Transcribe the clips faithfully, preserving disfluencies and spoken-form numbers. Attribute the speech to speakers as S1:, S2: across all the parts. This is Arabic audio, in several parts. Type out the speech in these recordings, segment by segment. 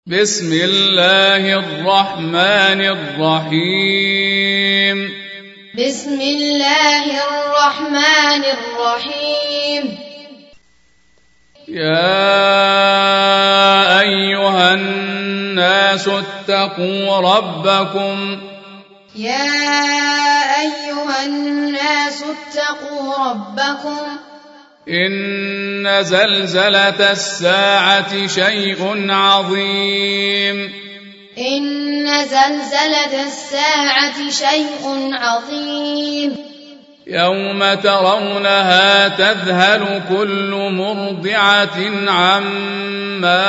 S1: بسم الله الرحمن الرحيم
S2: بسم الله الرحمن الرحيم
S1: يا أيها الناس اتقوا ربكم
S2: يا أيها الناس اتقوا ربكم
S1: إن زلزلة الساعة شيء عظيم
S2: إن زلزلة الساعة شيء عظيم
S1: يوم ترونها تذهل كل مرضعة عما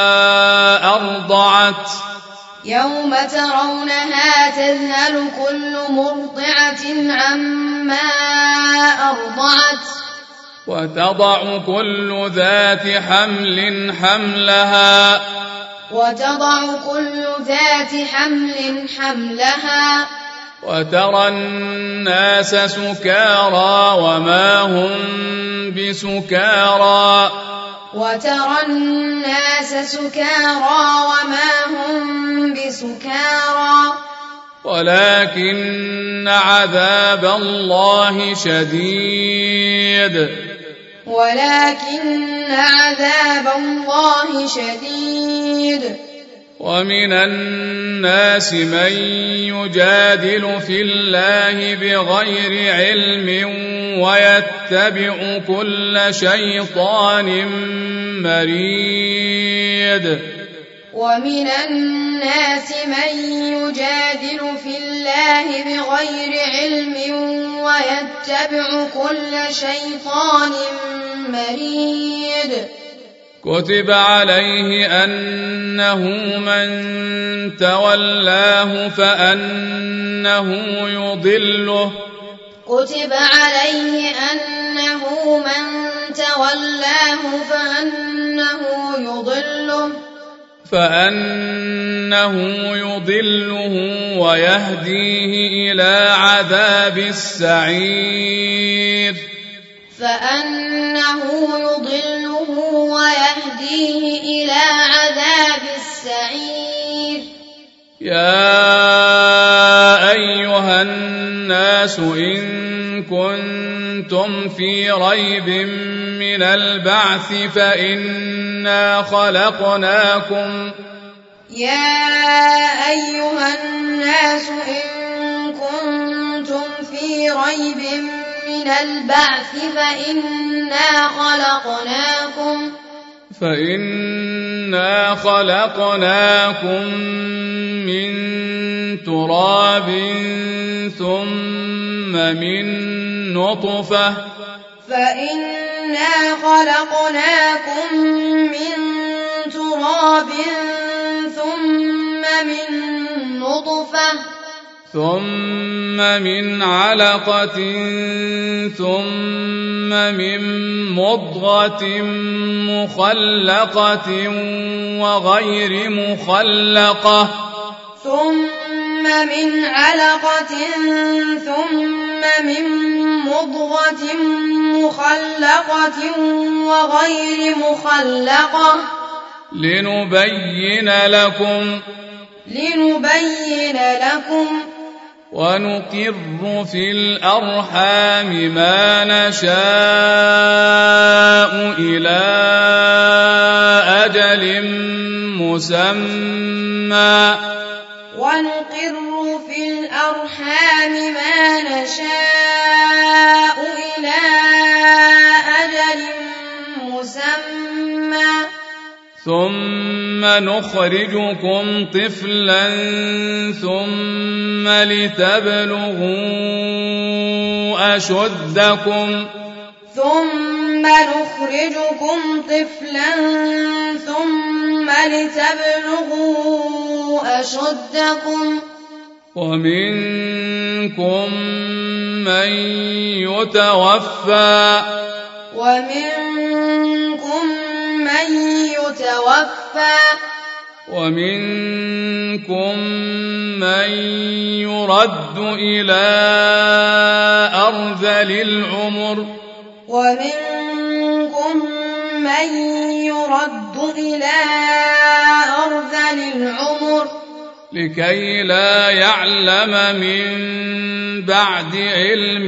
S1: أرضعت
S2: يوم ترونها تذهل كل مرضعة عما أرضعت
S1: وتضع كل ذات حمل حملها
S2: وتضع كل ذات حمل حملها
S1: وترى الناس سكارى وما هم بسكارى
S2: وترى الناس سكارى وما هم بسكارى
S1: ولكن عذاب الله شديد
S2: ولكن عذاب الله شديد
S1: ومن الناس من يجادل في الله بغير علم ويتبع كل شيطان مريد
S2: ومن الناس من يجادل في الله بغير علم ويتبع كل شيطان مريد
S1: كتب عليه أنه من تولاه فأنه يضله
S2: كتب عليه أنه من تولاه فأنه يضله
S1: فأنه يضله ويهديه إلى عذاب السعير
S2: فأنه يضله ويهديه إلى عذاب السعير
S1: يا أيها الناس إن كنتم في ريب من البعث فإنا خلقناكم
S2: يا أيها الناس إن كنتم في ريب من البعث فإنا خلقناكم
S1: فإنا خلقناكم من تراب ثم من نطفة
S2: فإنا خلقناكم من تراب ثم من نطفة
S1: ثم من علقة ثم من مضغة مخلقة وغير مخلقة
S2: ثم من علقة ثم من مضغة مخلقة وغير مخلقة
S1: لنبين لكم
S2: لنبين لكم
S1: ونقر في الأرحام ما نشاء إلى أجل مسمى
S2: ونقر في الأرحام ما نشاء إلى أجل مسمى
S1: ثم نخرجكم طفلا ثم لتبلغوا أشدكم
S2: ثم نخرجكم طفلا ثم لتبلغوا أشدكم
S1: ومنكم من يتوفى
S2: ومنكم من يتوفى
S1: ومنكم من يرد إلى أرذل العمر
S2: ومنكم من يرد إلى أرذل
S1: لكي لا يعلم من بعد علم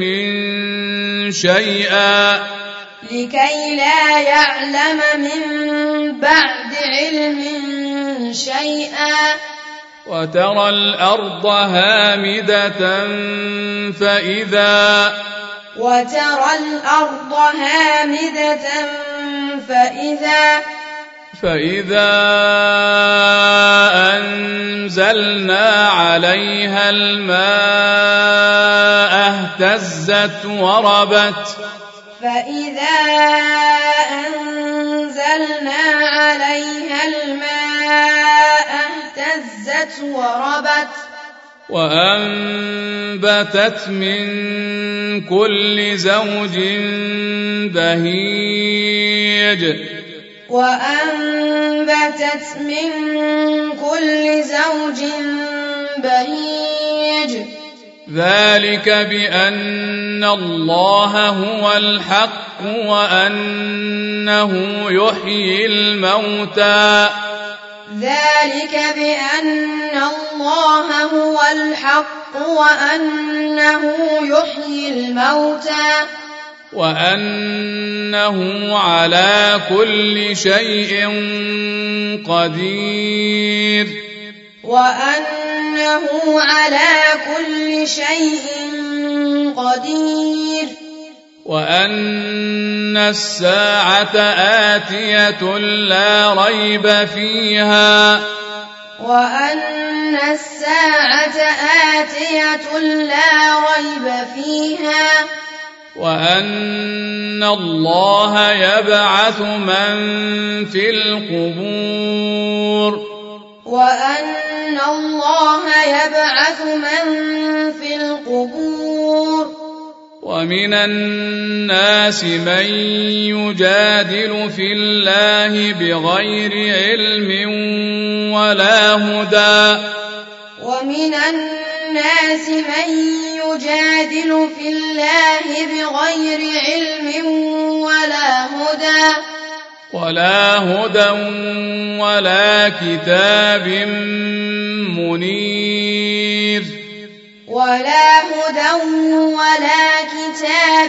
S1: شيئا
S2: لكي لا يعلم من بعد علم شيئا
S1: وترى الأرض هامدة فإذا
S2: وترى الأرض هامدة فإذا
S1: فإذا أنزلنا عليها الماء اهتزت وربت
S2: فإذا أنزلنا عليها الماء اهتزت وربت
S1: وأنبتت من كل زوج بهيج
S2: وأنبتت من كل زوج بهيج
S1: ذلك بأن الله هو الحق وأنه يحيي الموتى
S2: ذلك بأن الله هو الحق وأنه يحيي الموتى
S1: وأنه على كل شيء قدير
S2: وأنه على كل شيء قدير
S1: وأن الساعة آتية لا ريب فيها
S2: وأن الساعة آتية لا ريب فيها
S1: وأن الله يبعث من في القبور
S2: وأن الله يبعث من في القبور
S1: ومن الناس من يجادل في الله بغير علم ولا هدى
S2: ومن الناس من يجادل في الله بغير علم ولا هدى
S1: ولا هدى ولا كتاب منير
S2: ولا هدى ولا كتاب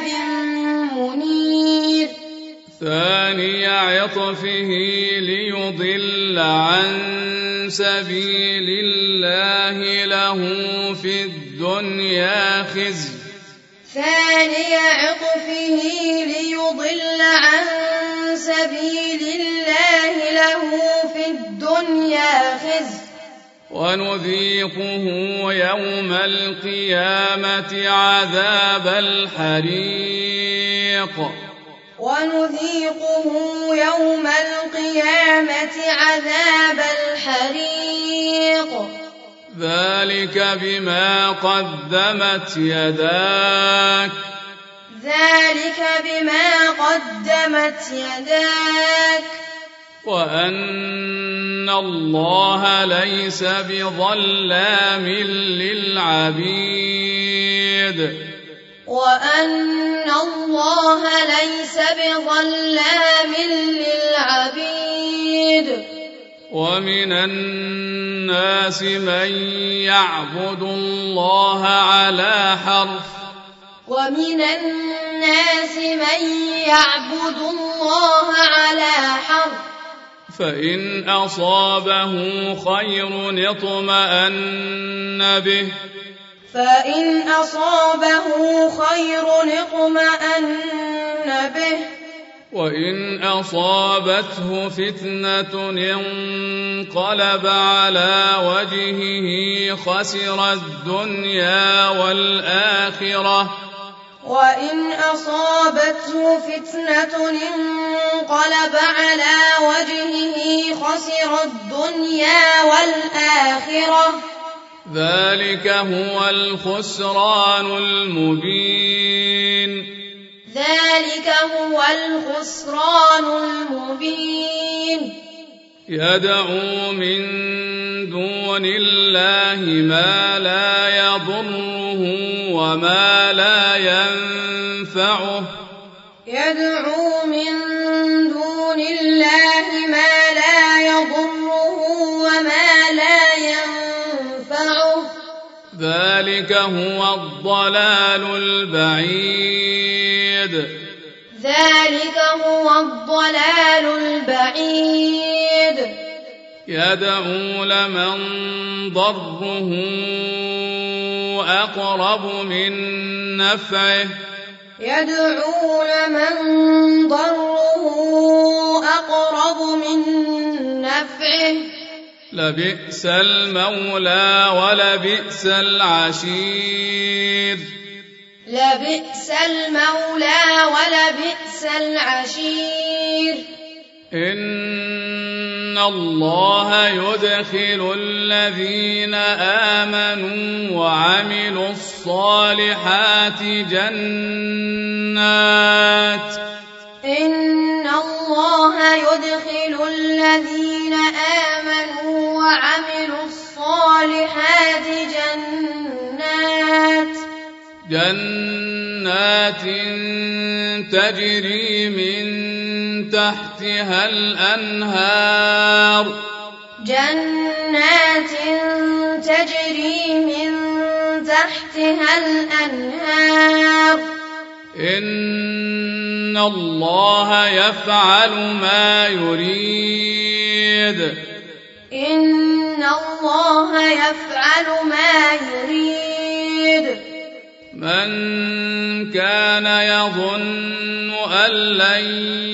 S2: منير
S1: ثاني عطفه ليضل عن سبيل الله له في الدنيا خزي
S2: ثاني عطفه ليضل عن سبيل الله له في الدنيا خزي
S1: ونذيقه يوم القيامة عذاب الحريق
S2: ونذيقه يوم القيامة عذاب الحريق
S1: ذلك بما قدمت يداك
S2: ذلك بما قدمت يداك
S1: وأن الله ليس بظلام للعبيد
S2: وأن الله ليس بظلام للعبيد
S1: ومن الناس من يعبد الله على حرف
S2: ومن الناس من يعبد الله على حرف
S1: فإن أصابه خير اطمأن به
S2: فإن أصابه خير اطمأن به
S1: وإن أصابته فتنة انقلب على وجهه خسر الدنيا والآخرة
S2: وإن أصابته فتنة انقلب على وجهه خسر الدنيا والآخرة
S1: ذلك هو الخسران المبين
S2: ذلك هو الخسران المبين
S1: يدعو من دون الله ما لا يضره وما لا ينفعه
S2: يدعو من دون الله ما لا يضره وما لا ينفعه
S1: ذلك هو الضلال البعيد
S2: ذلك هو الضلال البعيد
S1: يدعو لمن ضره أقرب من نفعه
S2: يدعو لمن ضره أقرب من نفعه
S1: لبئس المولى ولبئس العشير
S2: لبئس المولى ولبئس العشير
S1: إن الله يدخل الذين آمنوا وعملوا الصالحات جنات
S2: إن الله يدخل الذين آمنوا وعملوا الصالحات جنات
S1: جنات تجري من تحتها الأنهار
S2: جنات تجري من تحتها الأنهار
S1: إن الله يفعل ما يريد
S2: إن الله يفعل ما يريد
S1: من كان يظن أن لن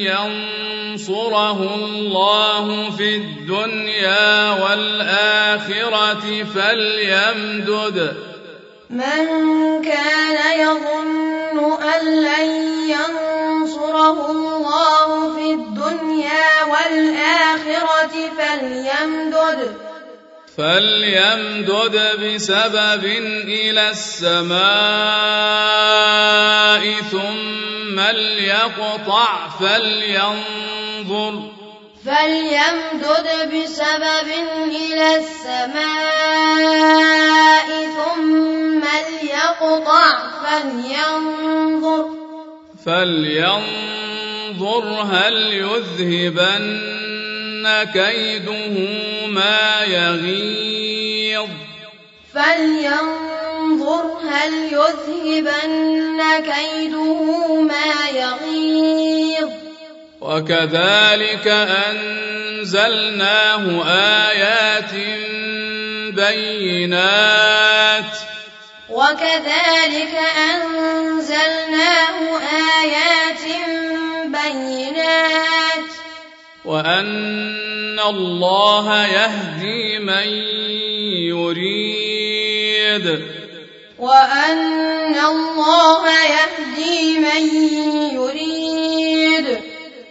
S1: ينصره الله في الدنيا والآخرة فليمدد
S2: من كان يظن أن لن ينصره الله في الدنيا والآخرة فليمدد
S1: فليمدد بسبب إلى السماء ثم ليقطع فلينظر
S2: فليمدد بسبب إلى السماء ثم ليقطع فلينظر
S1: فلينظر هل يذهبن كيده ما يغيظ
S2: فلينظر هل يذهبن كيده ما يغيظ
S1: وكذلك أنزلناه آيات بينات
S2: وكذلك أنزلناه آيات بينات
S1: وأن الله يهدي من يريد
S2: وأن الله يهدي من يريد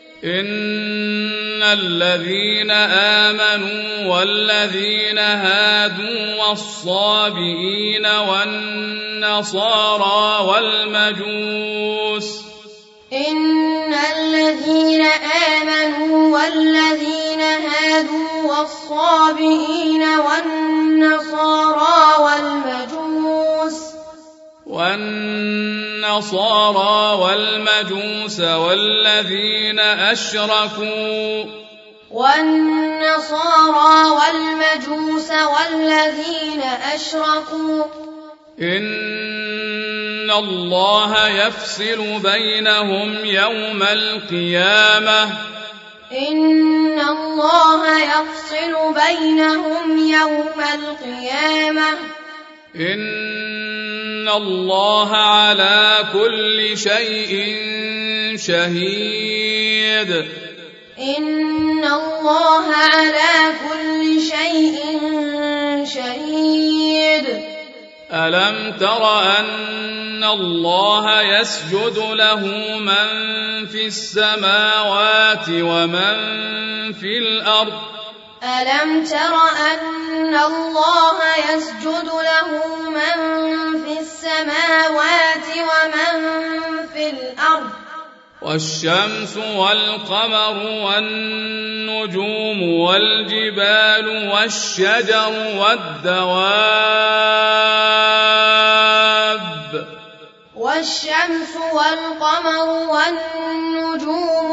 S1: إن الذين آمنوا والذين هادوا والصابئين والنصارى والمجوس
S2: إن الذين آمنوا والذين هادوا والصابئين والنصارى والمجوس
S1: والنصارى والمجوس والذين أشركوا
S2: والنصارى والمجوس والذين أشركوا
S1: إن الله يفصل بينهم يوم القيامة
S2: إن الله يفصل بينهم يوم القيامة
S1: إن الله على كل شيء شهيد
S2: إن الله على كل شيء شهيد
S1: ألم تر أن الله يسجد له من في السماوات ومن في الأرض
S2: ألم تر أن الله يسجد له من في السماوات ومن في الأرض
S1: والشمس والقمر والنجوم والجبال والشجر والدواب
S2: والشمس والقمر والنجوم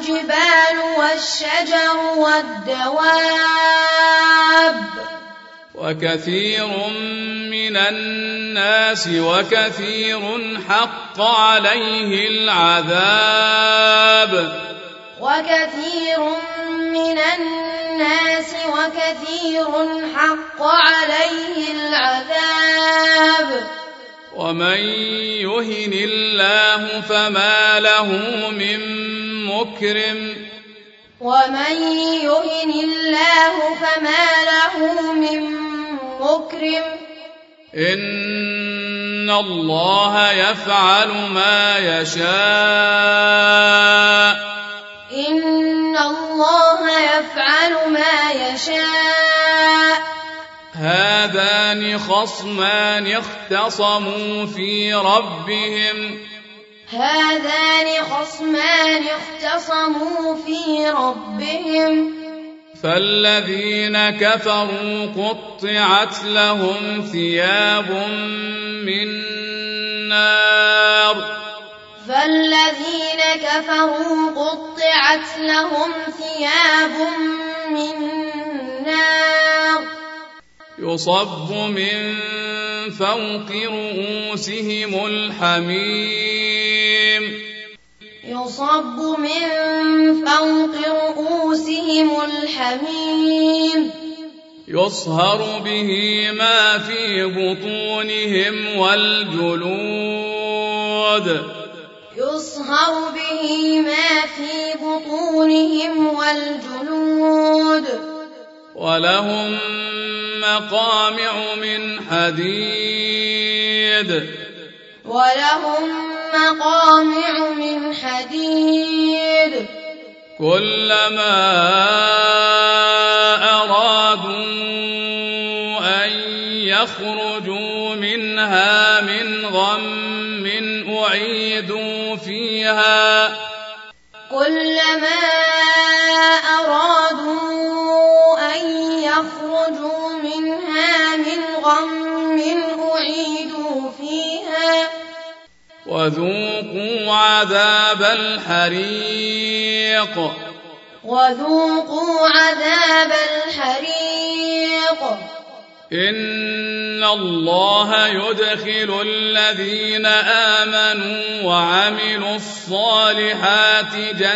S2: والجبال والشجر والدواب
S1: وكثير من الناس وكثير حق عليه العذاب
S2: وكثير من الناس وكثير حق عليه العذاب
S1: ومن يهن الله فما له من مكرم
S2: ومن يهن الله فما له من مكرم
S1: إن الله يفعل ما يشاء
S2: إن الله يفعل ما يشاء
S1: هذان خصمان اختصموا في ربهم
S2: هذان خصمان اختصموا في ربهم
S1: فالذين كفروا قطعت لهم ثياب من نار
S2: فالذين كفروا قطعت لهم ثياب من نار
S1: يصب من فوق رؤوسهم الحميم
S2: يصب من فوق رؤوسهم الحميم
S1: يصهر به ما في بطونهم والجلود
S2: يصهر به ما في بطونهم والجلود
S1: ولهم مقامع من حديد
S2: ولهم مقامع من حديد
S1: كلما أرادوا أن يخرجوا منها من غم أعيدوا فيها
S2: كلما أرادوا أن يخرجوا منها من غم أعيدوا فيها
S1: وذوقوا عذاب الحريق
S2: وذوقوا عذاب الحريق
S1: إن الله يدخل الذين آمنوا وعملوا الصالحات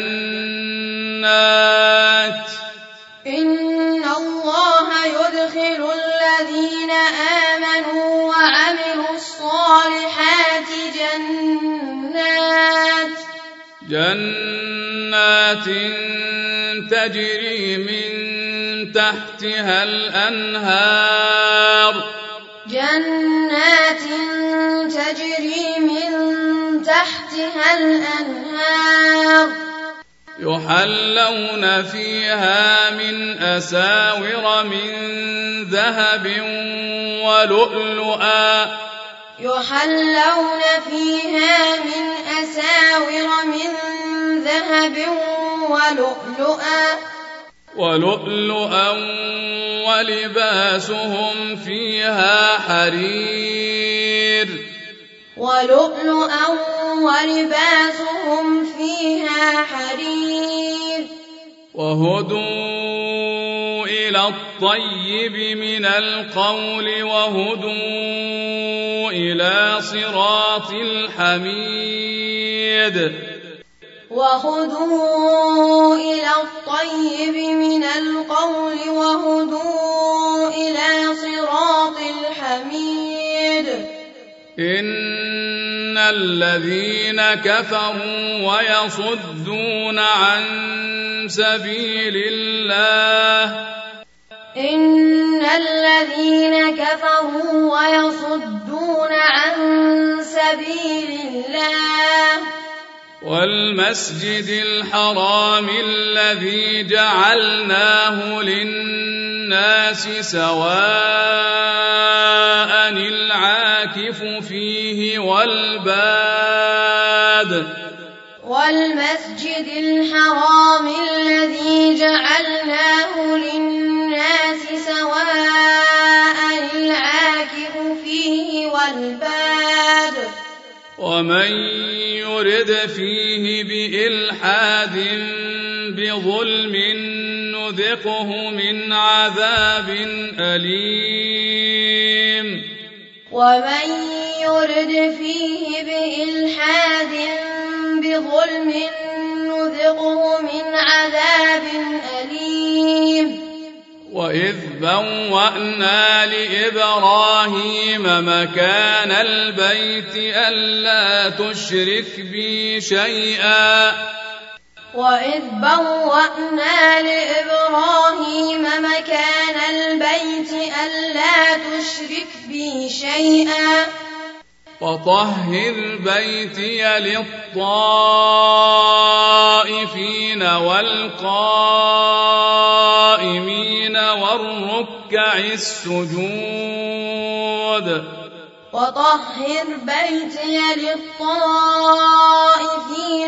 S1: جنات
S2: إن الله يدخل الذين آمنوا وعملوا الصالحات جنات
S1: جنات تجري من تحتها الأنهار
S2: جنات تجري من تحتها الأنهار
S1: يحلون فيها من أساور من ذهب ولؤلؤا
S2: يحلون فيها من أساور من ذهب ولؤلؤا
S1: ولؤلؤا ولباسهم فيها حرير
S2: ولؤلؤا ولباسهم فيها حرير
S1: وهدوا إلى الطيب من القول وهدوا إلى صراط الحميد
S2: وهدوا إلى الطيب من القول وهدوا إلى صراط الحميد
S1: إن الذين كفروا ويصدون عن سبيل الله
S2: إن الذين كفروا ويصدون عن سبيل الله
S1: والمسجد الحرام الذي جعلناه للناس سواء العاكف فيه والباد
S2: والمسجد الحرام الذي جعلناه للناس سواء العاكف فيه والباد
S1: ومن يرد فيه بإلحاد بظلم نذقه من عذاب أليم
S2: ومن يرد فيه بإلحاد بظلم نذقه من عذاب أليم
S1: وإذ بوأنا لإبراهيم مكان البيت ألا تشرك بي شيئا
S2: وإذ بوأنا لإبراهيم مكان البيت ألا تشرك بي شيئا
S1: وطهر بيتي للطائفين والقائمين والركع السجود
S2: وطهر بيتي للطائفين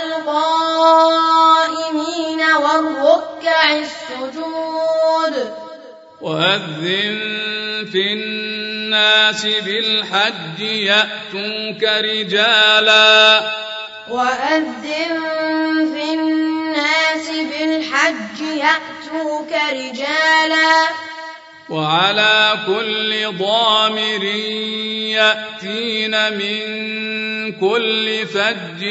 S2: والقائمين والركع السجود
S1: وأذن في الناس بالحج يأتوك رجالا
S2: وأذن في الناس بالحج يأتوك رجالا
S1: وعلى كل ضامر يأتين من كل فج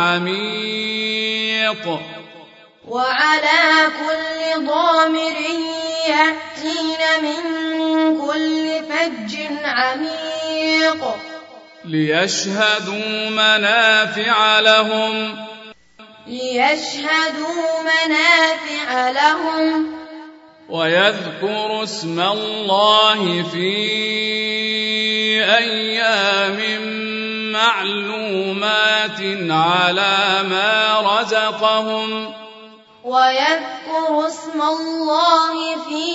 S1: عميق
S2: وعلى كل ضامر يأتين من كل فج عميق
S1: ليشهدوا منافع لهم
S2: ليشهدوا منافع لهم
S1: ويذكروا اسم الله في أيام معلومات على ما رزقهم
S2: ويذكروا اسم الله في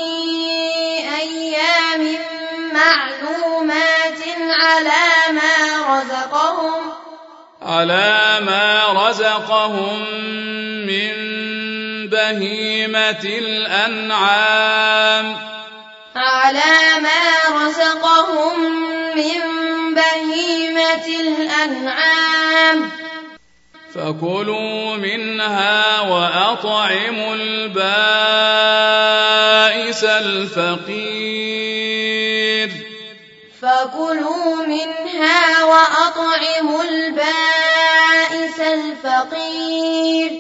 S2: أيام معلومات على ما رزقهم
S1: على ما رزقهم من بهيمة الأنعام
S2: على ما رزقهم من بهيمة الأنعام
S1: فكلوا منها وأطعموا البائس الفقير
S2: فكلوا منها وأطعموا البائس الفقير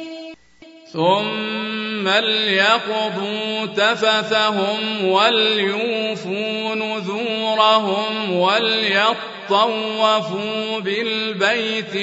S1: ثم ليقضوا تفثهم وليوفوا نذورهم وليطوفوا بالبيت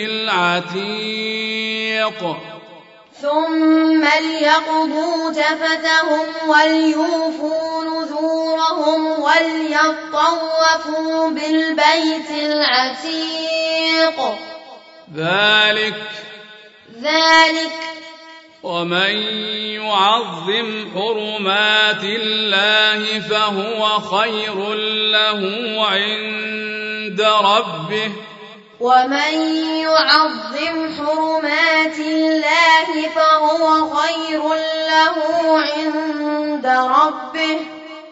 S1: العتيق
S2: ثم ليقضوا تفثهم وليوفوا نذورهم وليطوفوا بالبيت العتيق
S1: ذلك
S2: ذلك
S1: ومن يعظم حرمات الله فهو خير له عند ربه
S2: ومن يعظم حرمات الله فهو خير له عند ربه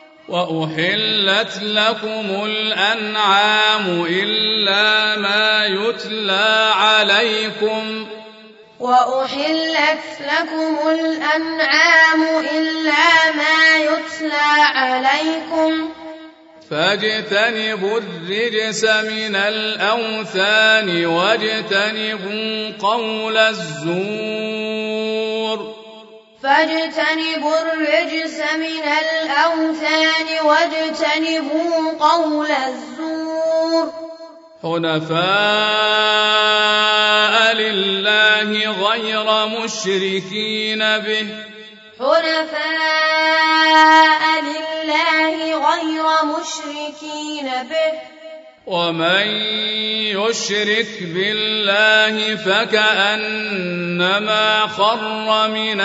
S1: وأحلت لكم الأنعام إلا ما يتلى عليكم
S2: وأحلت لكم الأنعام إلا ما يتلى عليكم
S1: فاجتنبوا الرجس من الأوثان واجتنبوا قول الزور
S2: فاجتنبوا الرجس من الأوثان واجتنبوا قول الزور
S1: حنفاء لله غير مشركين به
S2: حنفاء لله غير مشركين به
S1: ومن يشرك بالله فكأنما خر من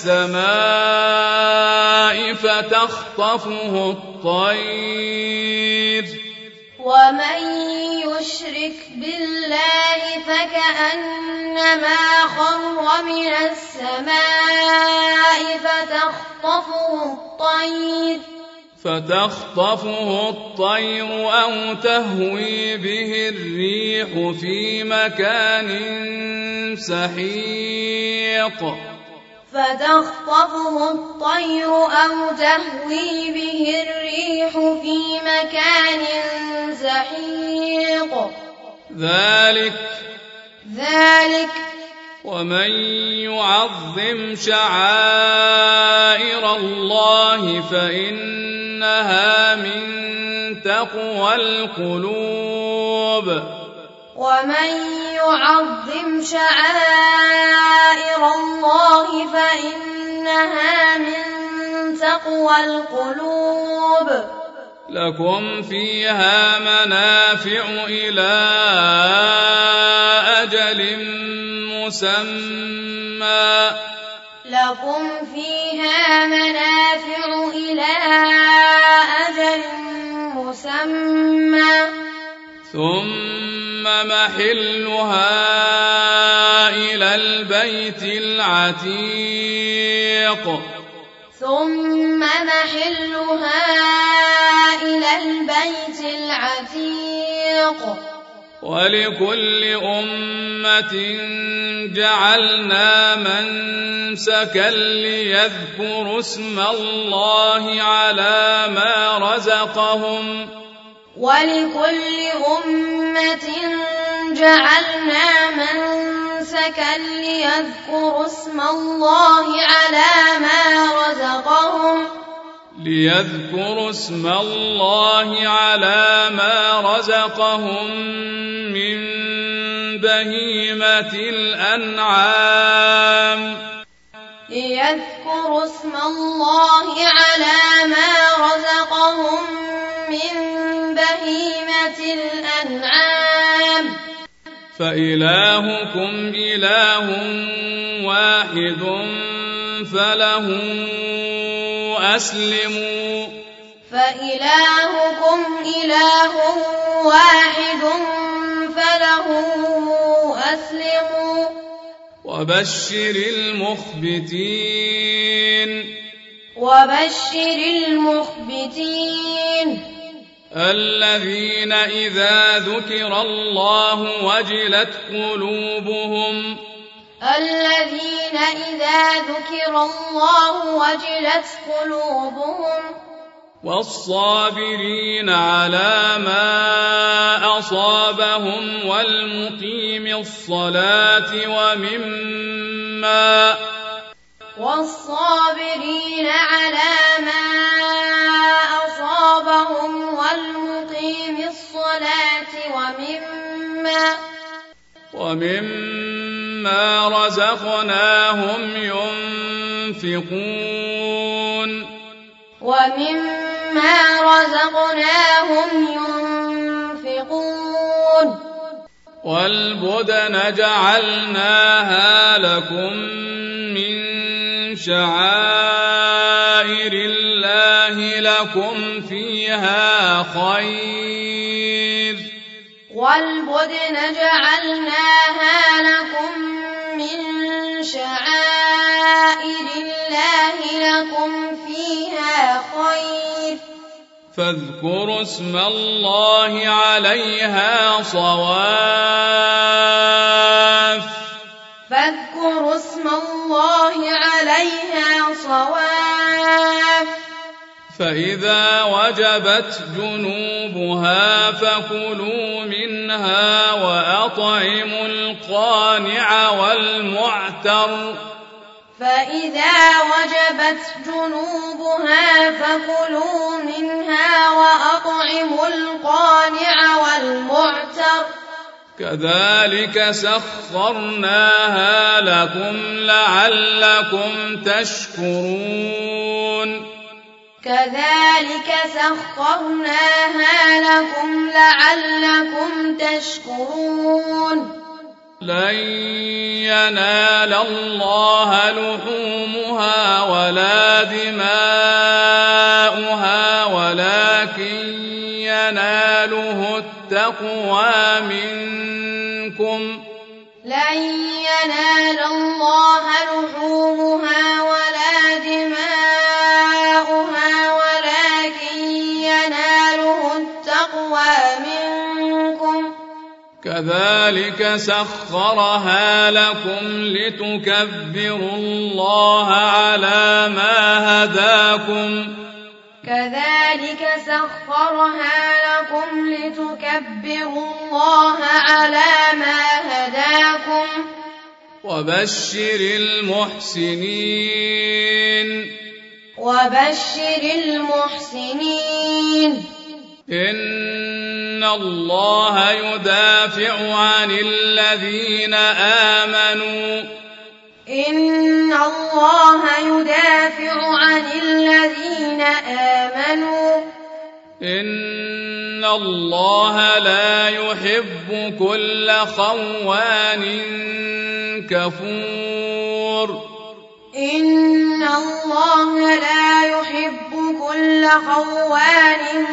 S1: السماء فتخطفه الطير
S2: ومن يشرك بالله فكأنما خر من السماء فتخطفه الطير
S1: فتخطفه الطير أو تهوي به الريح في مكان سحيق
S2: فتخطفه الطير أو تهوي به الريح في مكان سحيق
S1: ذلك
S2: ذلك
S1: ومن يعظم شعائر الله فإنها من تقوى القلوب
S2: ومن يعظم شعائر الله فإنها من تقوى القلوب
S1: لكم فيها منافع إلى أجل مسمى
S2: لكم فيها منافع إلى أجل مسمى
S1: ثم محلها إلى البيت العتيق
S2: ثم محلها إلى البيت العتيق
S1: ولكل أمة جعلنا منسكا ليذكروا اسم الله على ما رزقهم
S2: ولكل أمة جعلنا منسكا ليذكروا اسم الله على ما رزقهم
S1: ليذكروا اسم الله على ما رزقهم من بهيمة الأنعام
S2: ليذكروا اسم الله على ما رزقهم من بهيمة الأنعام
S1: فإلهكم إله واحد فله أسلموا
S2: فإلهكم إله واحد فله أسلموا
S1: وبشر المخبتين
S2: وبشر المخبتين
S1: الذين إذا ذكر الله وجلت قلوبهم
S2: الذين إذا ذكر الله وجلت قلوبهم
S1: والصابرين على ما أصابهم والمقيم الصلاة ومما
S2: والصابرين على ما أصابهم والمقيم الصلاة ومما
S1: ومما رزقناهم ينفقون
S2: ومما رزقناهم ينفقون
S1: والبدن جعلناها لكم من شعائر الله لكم فيها خير
S2: والبدن جعلناها لكم من شعائر الله لكم فيها خير
S1: فاذكروا اسم الله عليها صواف
S2: فاذكروا اسم الله عليها صواف
S1: فإذا وجبت جنوبها فكلوا منها وأطعموا القانع والمعتر
S2: فإذا وجبت جنوبها فكلوا منها وأطعموا القانع والمعتر
S1: كذلك سخرناها لكم لعلكم تشكرون
S2: كذلك سخرناها لكم لعلكم تشكرون
S1: لن ينال الله لحومها ولا دماؤها ولكن يناله التقوى منكم
S2: لن ينال الله لحومها ولا دماؤها ولكن يناله التقوى منكم
S1: كذلك سخرها لكم لتكبروا الله على ما هداكم
S2: كذلك سخرها لكم لتكبروا الله على ما هداكم
S1: وبشر المحسنين
S2: وبشر المحسنين
S1: إن الله يدافع عن الذين آمنوا
S2: إن الله يدافع عن الذين آمنوا
S1: إن الله لا يحب كل خوان كفور
S2: إن الله لا يحب كل خوان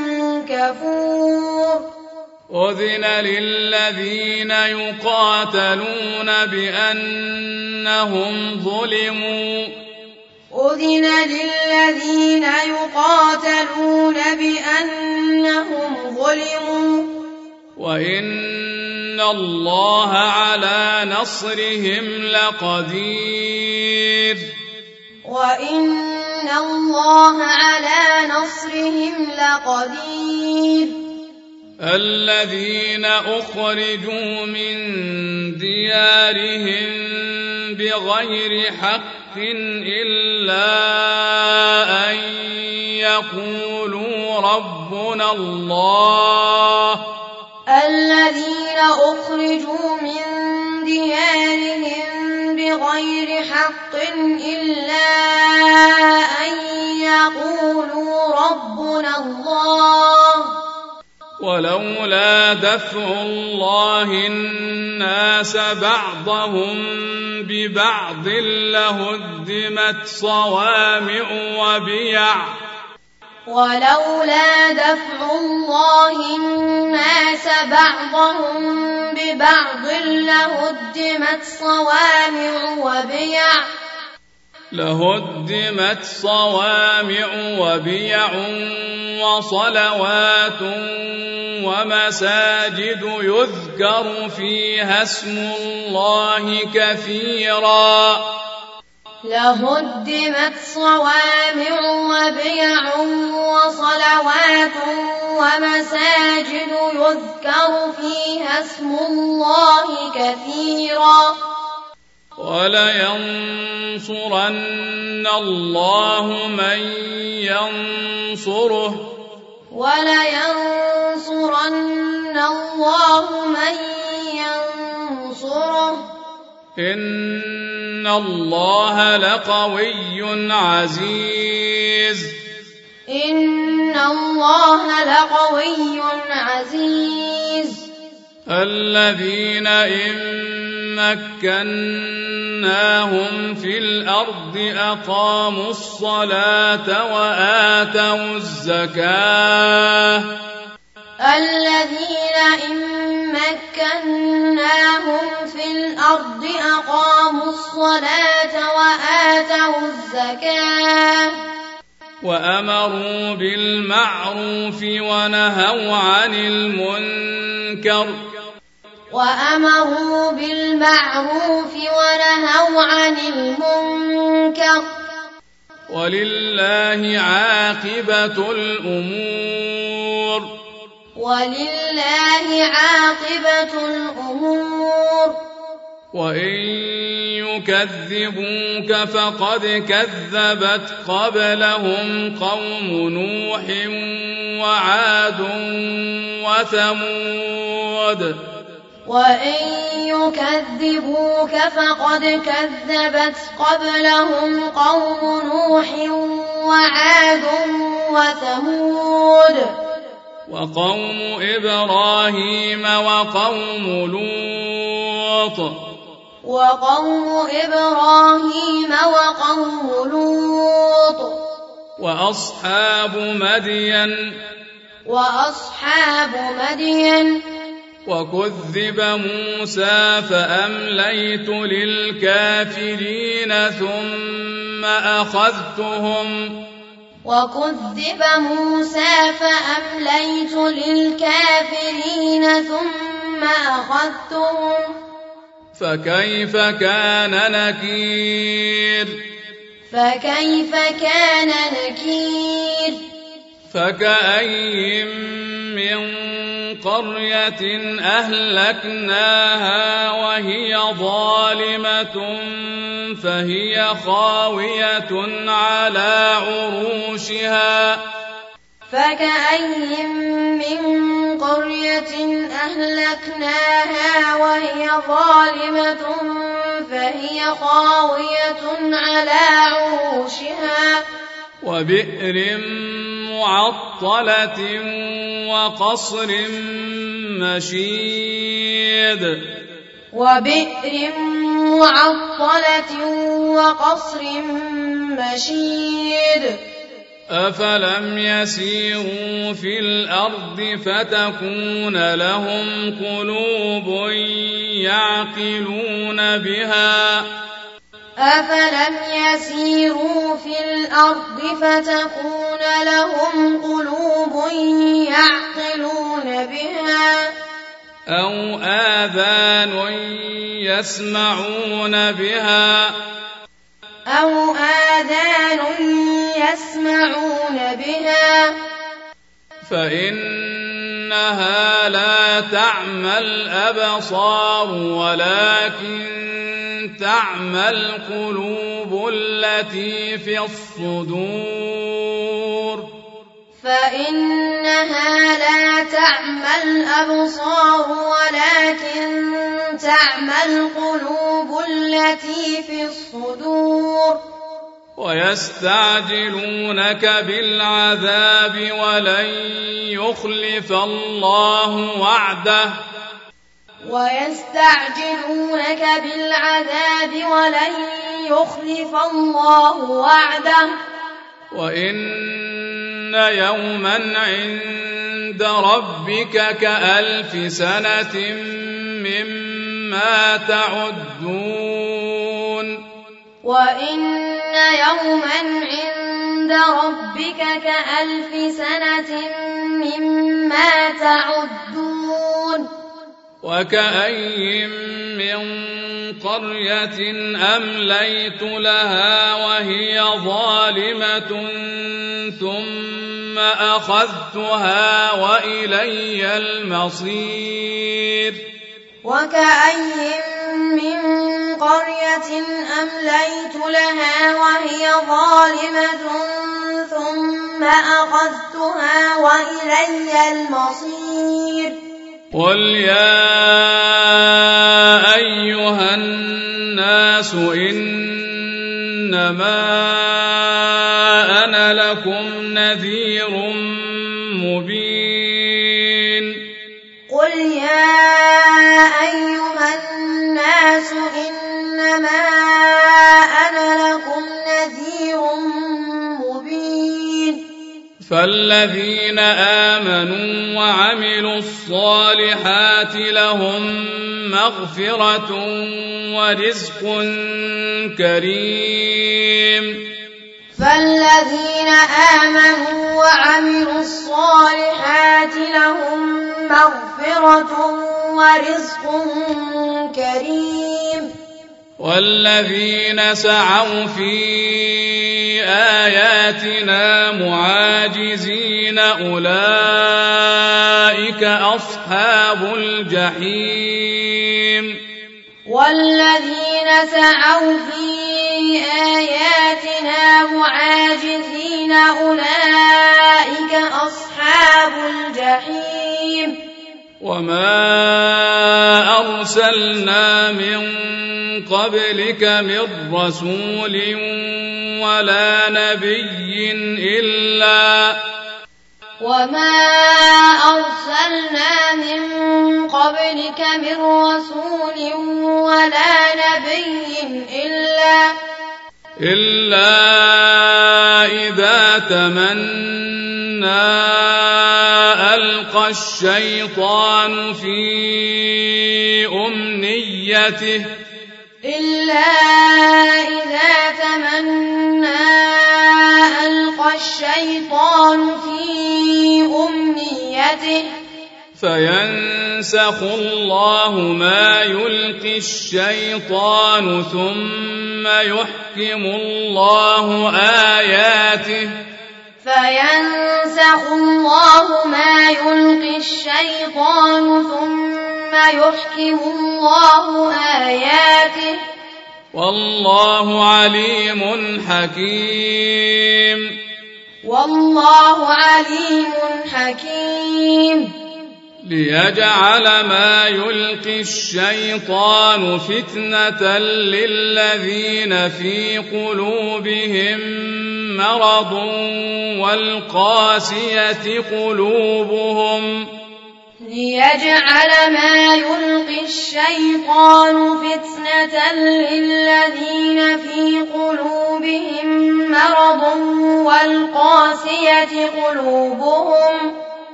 S2: كفور
S1: أذن للذين يقاتلون بأنهم ظلموا
S2: أذن للذين يقاتلون بأنهم ظلموا
S1: وإن الله على نصرهم لقدير
S2: وإن الله على نصرهم لقدير
S1: الذين أخرجوا من ديارهم بغير حق إلا أن يقولوا ربنا الله
S2: الذين أخرجوا من ديارهم بغير حق إلا أن يقولوا ربنا الله
S1: ولولا دفع الله الناس بعضهم ببعض لهدمت صوامع وبيع
S2: ولولا دفع الله الناس بعضهم ببعض لهدمت صوامع وبيع
S1: لهدمت صوامع وبيع وصلوات ومساجد يذكر فيها اسم الله كثيرا
S2: لهدمت صوامع وبيع وصلوات ومساجد يذكر فيها اسم الله كثيرا
S1: ولينصرن الله من ينصره
S2: ولينصرن الله من ينصره
S1: إن الله لقوي عزيز
S2: إن الله لقوي عزيز
S1: الذين إن مكناهم في الأرض أقاموا الصلاة وآتوا الزكاة
S2: الذين إن مكناهم في الأرض أقاموا الصلاة وآتوا الزكاة
S1: وأمروا بالمعروف ونهوا عن المنكر
S2: وأمروا بالمعروف ونهوا عن المنكر
S1: ولله عاقبة الأمور
S2: ولله عاقبة الأمور
S1: وإن يكذبوك فقد كذبت قبلهم قوم نوح وعاد وثمود
S2: وإن يكذبوك فقد كذبت قبلهم قوم نوح وعاد وثمود
S1: وقوم إبراهيم وقوم لوط
S2: وقوم إبراهيم وقوم لوط
S1: وأصحاب مدين
S2: وأصحاب مدين
S1: وكذب موسى فأمليت للكافرين ثم أخذتهم
S2: وكذب موسى فأمليت للكافرين ثم ثم أخذتهم
S1: فكيف كان نكير
S2: فكيف كان نكير
S1: فكأي من قرية أهلكناها وهي ظالمة فهي خاوية على عروشها
S2: فكأي من قرية أهلكناها وهي ظالمة فهي خاوية على عروشها
S1: وبئر معطلة وقصر مشيد
S2: وبئر معطلة وقصر مشيد
S1: أفلم يسيروا في الأرض فتكون لهم قلوب يعقلون بها
S2: أفلم يسيروا في الأرض فتكون لهم قلوب يعقلون بها
S1: أو آذان يسمعون بها
S2: أو آذان يسمعون بها
S1: فإنها لا تعمى الأبصار ولكن تعمى القلوب التي في الصدور
S2: فإنها لا تعمى الأبصار ولكن تعمى القلوب التي في الصدور
S1: ويستعجلونك بالعذاب ولن يخلف الله وعده
S2: ويستعجلونك بالعذاب ولن يخلف الله وعده
S1: وإن يوما عند ربك كألف سنة مما تعدون
S2: وإن يوما عند ربك كألف سنة مما تعدون
S1: وكأي من قرية أمليت لها وهي ظالمة ثم أخذتها وإلي المصير
S2: وكأي من قرية أمليت لها وهي ظالمة ثم أخذتها وإلي المصير
S1: قل يا أيها الناس إنما أنا لكم نذير مبين
S2: قل يا أيها الناس إنما أنا لكم نذير مبين
S1: فالذين آمنوا وعملوا الصالحات لهم مغفرة ورزق كريم
S2: فالذين آمنوا وعملوا الصالحات لهم مغفرة ورزق كريم
S1: والذين سعوا في آياتنا معاجزين أولئك أصحاب الجحيم
S2: والذين سعوا في آياتنا معاجزين أولئك أصحاب الجحيم
S1: وما أرسلنا من قبلك من رسول ولا نبي إلا
S2: وما أرسلنا من قبلك من رسول ولا نبي إلا
S1: إلا إذا تمنى ألقى الشيطان في أمنيته
S2: إلا إذا تمنى ألقى الشيطان في أمنيته
S1: فينسخ الله ما يلقي الشيطان ثم يحكم الله آياته
S2: فينسخ الله ما يلقي الشيطان ثم يحكم الله آياته
S1: والله عليم حكيم
S2: والله عليم حكيم
S1: ليجعل ما يلقي الشيطان فتنة للذين في قلوبهم مرض والقاسية قلوبهم
S2: ليجعل ما يلقي الشيطان فتنة للذين في قلوبهم مرض والقاسية قلوبهم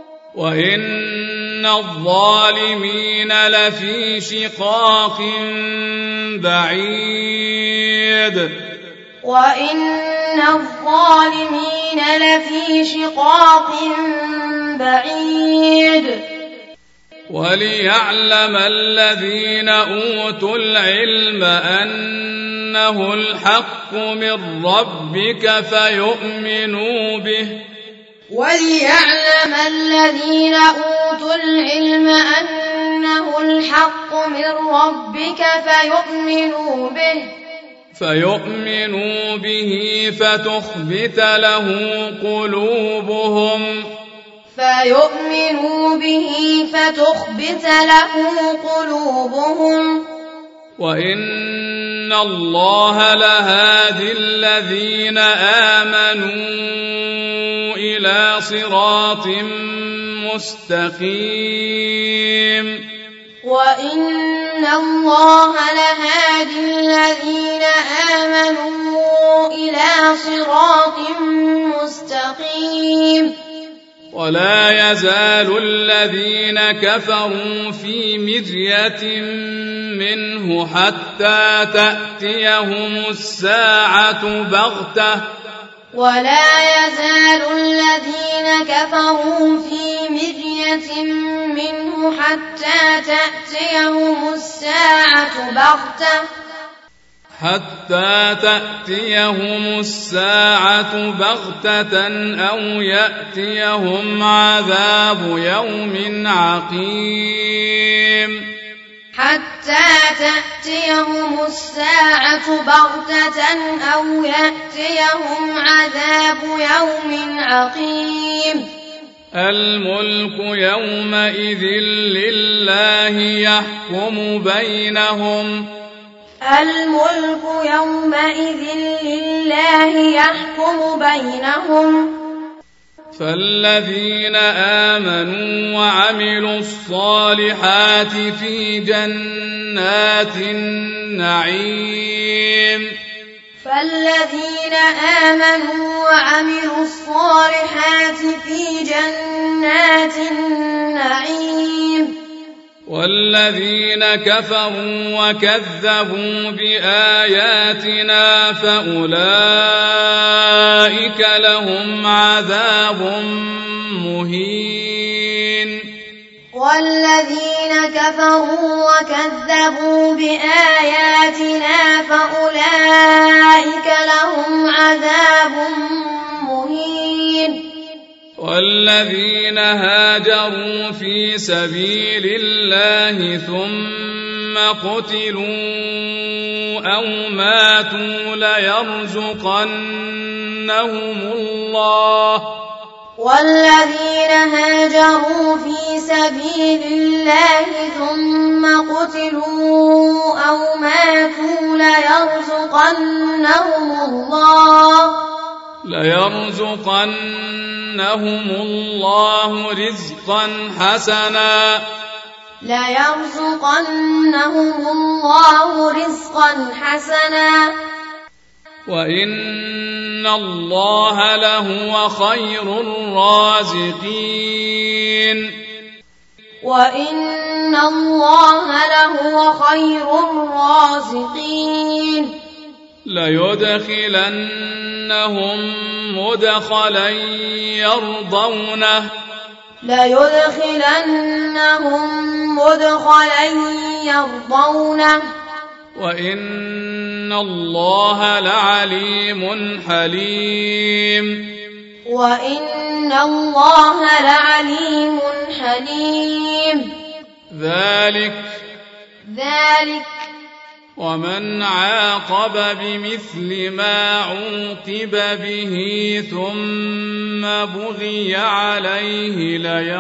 S1: وإن الظالمين لفي شقاق بعيد
S2: وإن الظالمين لفي شقاق بعيد
S1: وليعلم الذين أوتوا العلم أنه الحق من ربك فيؤمنوا به
S2: وليعلم الذين أوتوا العلم أنه الحق من ربك فيؤمنوا به
S1: فيؤمنوا به فتخبت له قلوبهم
S2: فيؤمنوا به فتخبت له قلوبهم
S1: وإن الله لهادي الذين آمنوا إلى صراط مستقيم
S2: وإن الله لهادي الذين آمنوا إلى صراط مستقيم
S1: ولا يزال الذين كفروا في مرية منه حتى تأتيهم الساعة بغتة
S2: ولا يزال الذين كفروا في مرية منه حتى تأتيهم الساعة بغتة
S1: حتى تأتيهم الساعة بغتة أو يأتيهم عذاب يوم عقيم
S2: حتى تأتيهم الساعة بغتة أو يأتيهم عذاب يوم عقيم
S1: الملك يومئذ لله يحكم بينهم
S2: الملك يومئذ لله يحكم بينهم
S1: فالذين آمنوا وعملوا الصالحات في جنات النعيم
S2: فالذين آمنوا وعملوا الصالحات في جنات النعيم
S1: والذين كفروا وكذبوا بآياتنا فأولئك لهم عذاب مهين
S2: والذين كفروا وكذبوا بآياتنا فأولئك لهم عذاب مهين
S1: والذين هاجروا في سبيل الله ثم قتلوا أو ماتوا ليرزقنهم الله
S2: والذين هاجروا في سبيل الله ثم قتلوا أو ماتوا ليرزقنهم الله
S1: ليرزقنهم الله رزقا حسنا
S2: ليرزقنهم الله رزقا حسنا
S1: وإن الله لهو خير الرازقين
S2: وإن الله لهو خير الرازقين
S1: ليدخلنهم مدخلا يرضونه
S2: ليدخلنهم مدخلا يرضونه
S1: وإن الله لعليم حليم
S2: وإن الله لعليم حليم
S1: ذلك
S2: ذلك
S1: ومن عاقب بمثل ما عوقب به ثم بغي عليه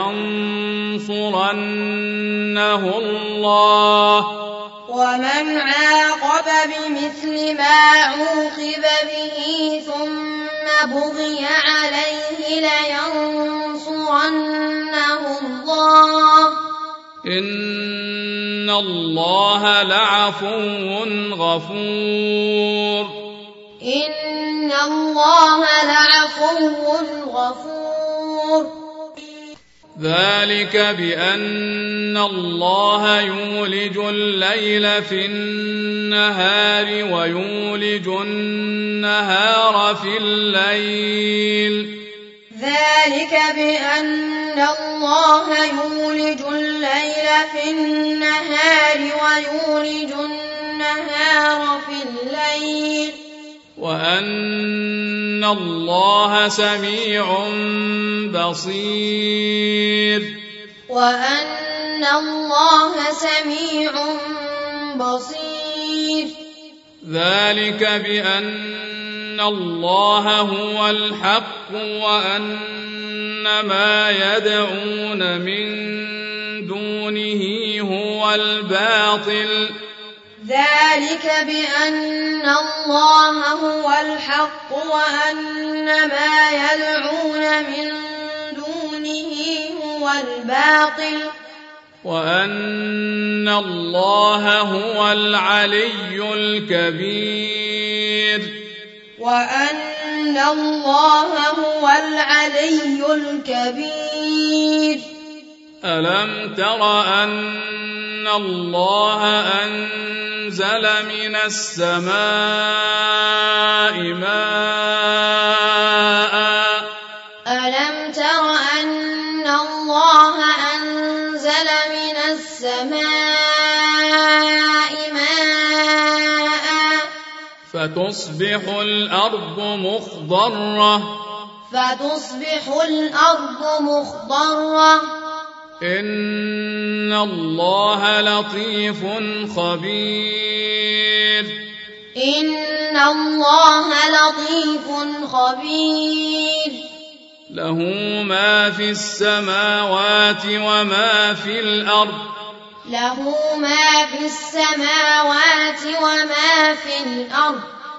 S1: لينصرنه الله
S2: ومن عاقب بمثل ما عوقب به ثم بغي عليه لينصرنه الله
S1: إن الله لعفو غفور
S2: إن الله لعفو غفور
S1: ذلك بأن الله يولج الليل في النهار ويولج النهار في الليل
S2: ذلك بأن الله يولج الليل في النهار ويولج النهار في الليل
S1: وأن الله سميع بصير
S2: وأن الله سميع بصير
S1: ذلك بأن الله هو الحق وأن ما يدعون من دونه هو الباطل
S2: ذلك بأن الله هو الحق وأن ما يدعون من دونه هو الباطل
S1: وأن الله هو العلي الكبير
S2: وأن الله هو العلي الكبير
S1: ألم تر أن الله أنزل من السماء ماء
S2: ألم تر أن الله أنزل من السماء ماء
S1: فتصبح الأرض مخضرة
S2: فتصبح الأرض مخضرة
S1: إن الله لطيف خبير
S2: إن الله لطيف خبير
S1: له ما في السماوات وما في الأرض
S2: له ما في السماوات وما في الأرض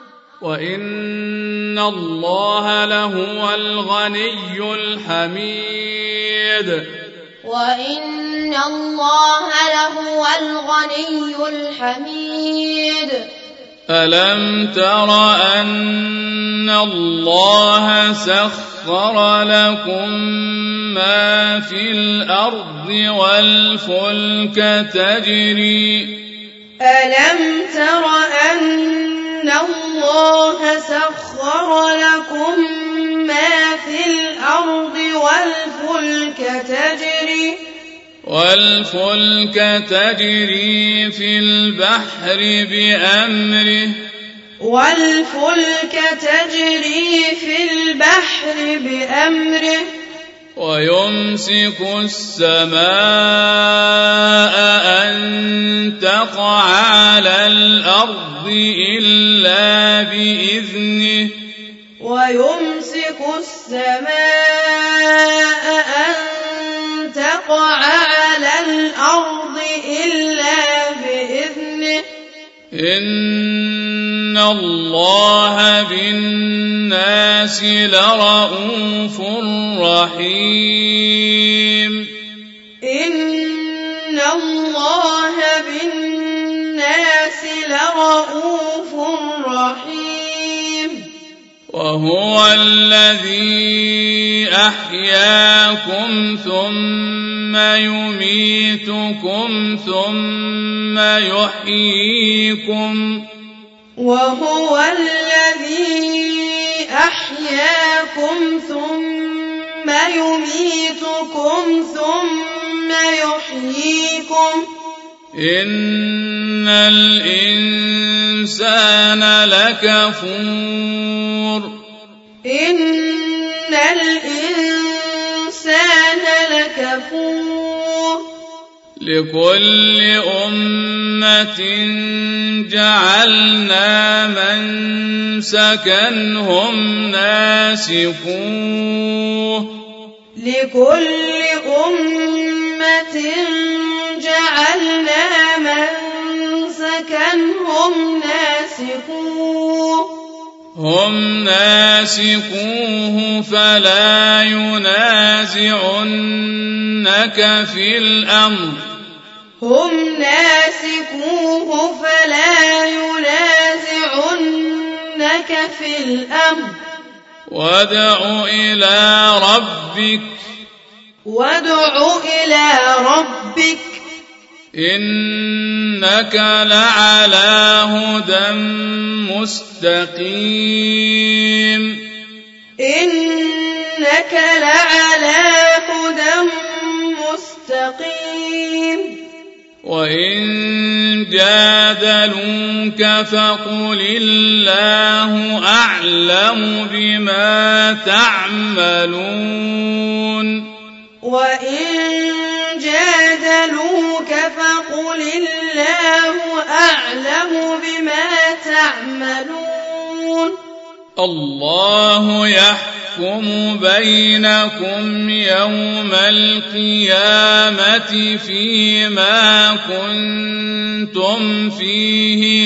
S1: وإن الله لهو الغني الحميد
S2: وإن الله لهو الغني الحميد
S1: ألم تر أن الله سخر لكم ما في الأرض والفلك تجري
S2: ألم تر أن الله سخر لكم ما في الأرض والفلك تجري
S1: والفلك تجري في البحر بأمره
S2: والفلك تجري في البحر بأمره
S1: ويمسك السماء أن تقع على الأرض إلا بإذنه
S2: ويمسك السماء أن تقع على الأرض إلا بإذنه
S1: إن الله بالناس لرءوف رحيم
S2: إن الله بالناس لرءوف رحيم
S1: وهو الذي أحياكم ثم يميتكم ثم يحييكم
S2: وهو الذي أحياكم ثم يميتكم ثم يحييكم
S1: إن الإنسان لكفور
S2: إن الإنسان لكفور
S1: لكل أمة جعلنا منسكا هم ناسكوه
S2: لكل أمة جعلنا منسكا هم ناسكوه
S1: هم ناسكوه فلا ينازعنك في الأمر
S2: هم ناسكوه فلا ينازعنك في الأمر
S1: وادع إلى ربك
S2: وادع إلى ربك
S1: إنك لعلى هدى مستقيم
S2: إنك لعلى هدى مستقيم
S1: وإن جادلوك فقل الله أعلم بما تعملون
S2: وإن جادلوك فقل الله أعلم بما تعملون
S1: الله يحكم بينكم يوم القيامة فيما كنتم فيه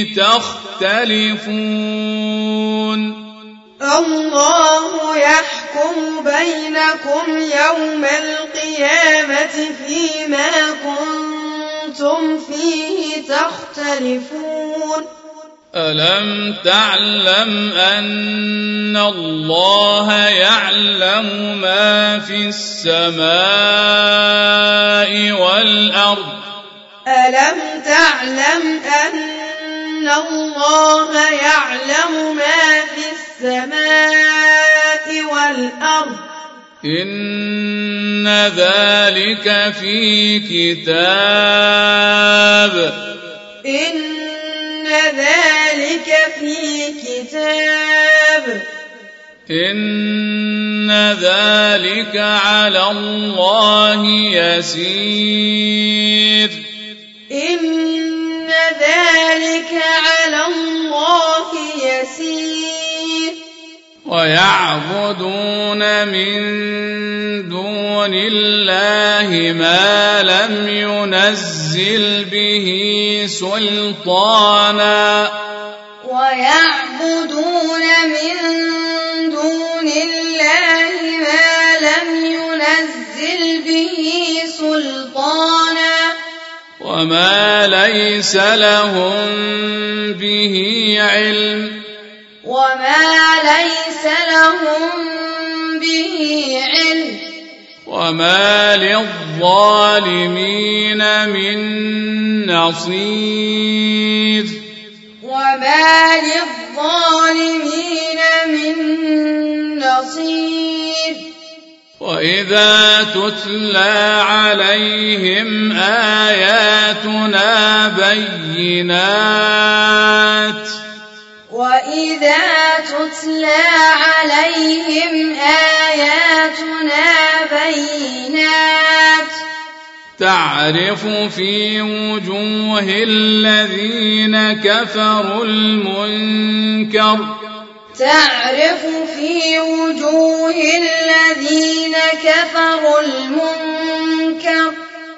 S1: تختلفون
S2: الله يحكم بينكم يوم القيامة فيما كنتم فيه تختلفون
S1: ألم تعلم أن الله يعلم ما في السماء والأرض
S2: ألم تعلم أن الله يعلم ما في السماء والأرض
S1: إن ذلك في كتاب
S2: إن ذلك في كتاب
S1: إن ذلك على الله يسير
S2: إن ذلك على الله يسير
S1: ويعبدون من دون الله ما لم ينزل به سلطانا
S2: ويعبدون من دون الله ما لم ينزل به سلطانا
S1: وما ليس لهم به علم
S2: وما ليس لهم به علم
S1: وما للظالمين من نصير
S2: وما للظالمين من نصير
S1: وإذا تتلى عليهم آياتنا بينات
S2: وإذا تتلى عليهم آياتنا بينات
S1: تعرف في وجوه الذين كفروا المنكر
S2: تعرف في وجوه الذين كفروا المنكر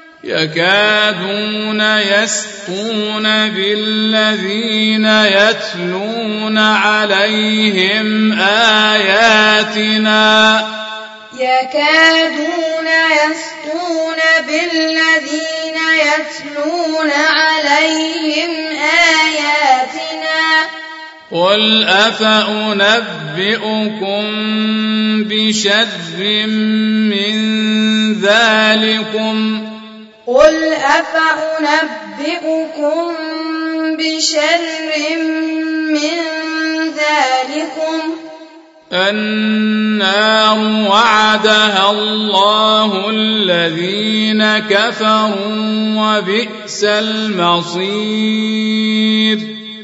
S1: يكادون يسطون بالذين يتلون عليهم آياتنا
S2: يكادون يسطون بالذين يتلون عليهم آياتنا
S1: قل أفأنبئكم بشر من ذلكم
S2: قل أفأنبئكم بشر من ذلكم
S1: النار وعدها الله الذين كفروا وبئس المصير.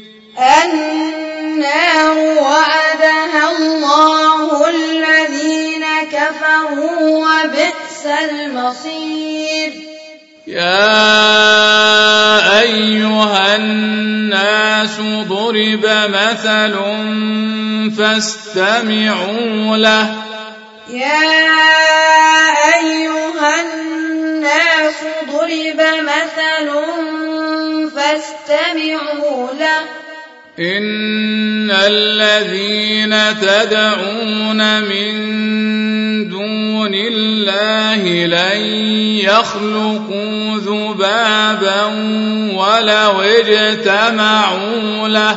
S2: النار وعدها الله الذين كفروا وبئس المصير.
S1: يا أيها الناس ضرب مثل فاستمعوا له.
S2: يا أيها الناس ضرب مثل فاستمعوا له.
S1: إن الذين تدعون من دون الله لن يخلقوا ذبابا ولو اجتمعوا له.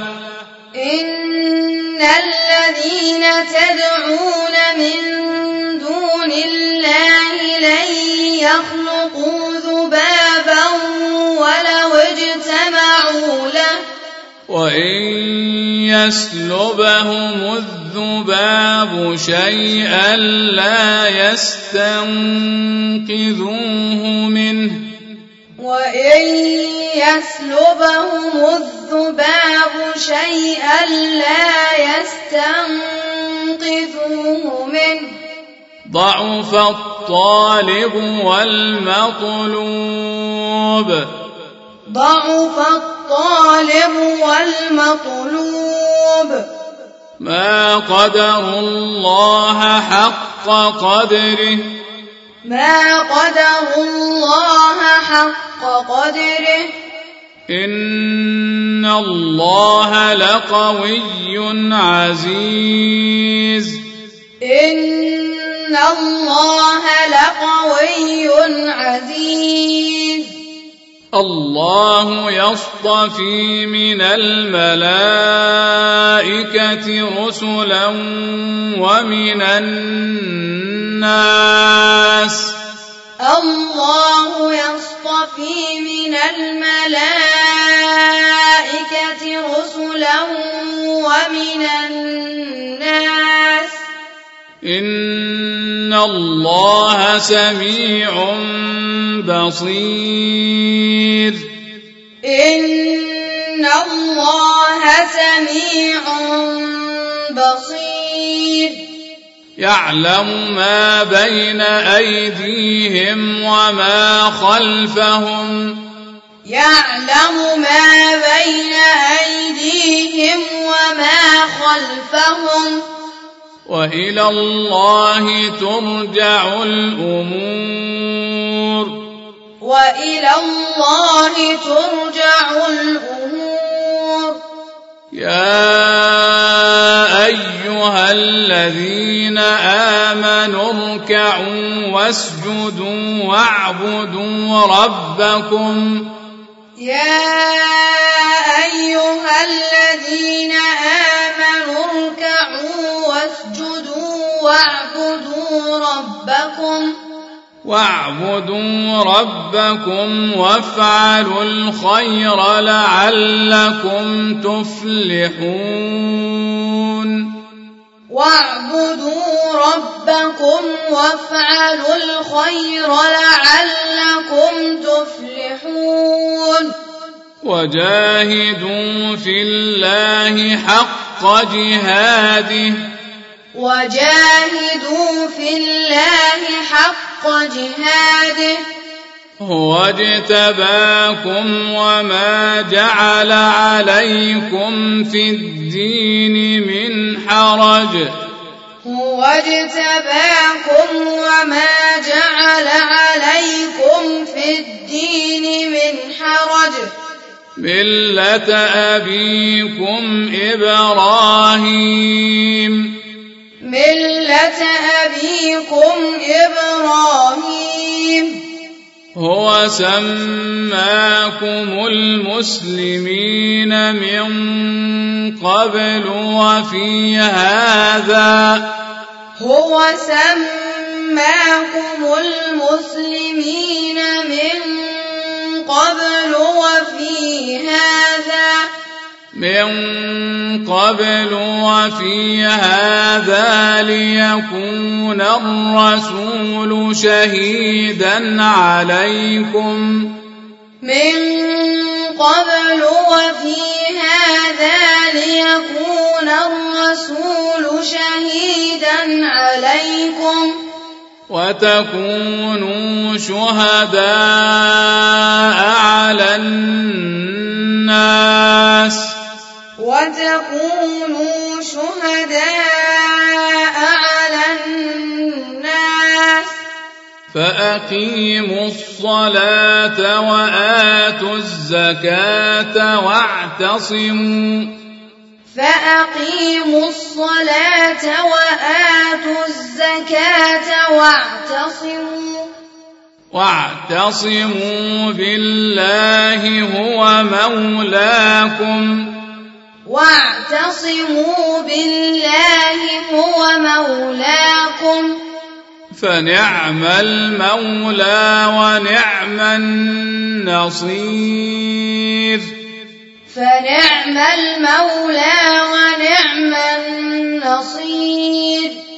S2: إن الذين تدعون من دون الله لن يخلقوا ذبابا ولو اجتمعوا له.
S1: وإن يسلبهم الذباب شيئا لا يستنقذوه منه.
S2: وإن يسلبهم الذباب شيئا لا يستنقذوه منه.
S1: ضعف الطالب والمطلوب.
S2: ضعف الطالب والمطلوب.
S1: ما قدروا الله حق قدره.
S2: ما قدروا الله حق قدره.
S1: إن الله لقوي عزيز.
S2: إن الله لقوي عزيز.
S1: الله يصطفي من الملائكة رسلا ومن الناس.
S2: الله يصطفي من الملائكة رسلا ومن الناس.
S1: إن الله سميع بصير.
S2: إن الله سميع بصير.
S1: يعلم ما بين أيديهم وما خلفهم.
S2: يعلم ما بين أيديهم وما خلفهم.
S1: وإلى الله ترجع الأمور.
S2: وإلى الله ترجع الأمور.
S1: يا أيها الذين آمنوا اركعوا واسجدوا واعبدوا ربكم.
S2: يا أيها الذين آمنوا اركعوا واسجدوا واعبدوا ربكم.
S1: واعبدوا ربكم وافعلوا الخير لعلكم تفلحون.
S2: واعبدوا ربكم وافعلوا الخير لعلكم تفلحون.
S1: وجاهدوا في الله حق جهاده.
S2: وجاهدوا في الله حق جهاده.
S1: هو اجتباكم وما جعل عليكم في الدين من حرج.
S2: هو اجتباكم وما جعل عليكم في الدين من حرج.
S1: ملة أبيكم إبراهيم.
S2: ملة أبيكم إبراهيم.
S1: هو سماكم المسلمين من قبل وفي هذا.
S2: هو سماكم المسلمين من قبل وفي هذا.
S1: من قبل وفي هذا ليكون الرسول شهيدا عليكم
S2: من قبل وفي هذا ليكون الرسول شهيدا عليكم
S1: وتكونوا شهداء على الناس
S2: وتكونوا شهداء على الناس
S1: فأقيموا الصلاة وآتوا الزكاة واعتصموا
S2: فأقيموا الصلاة وآتوا الزكاة واعتصموا
S1: واعتصموا بالله هو مولاكم
S2: واعتصموا بالله هو مولاكم
S1: فنعم المولى ونعم النصير
S2: فنعم المولى ونعم النصير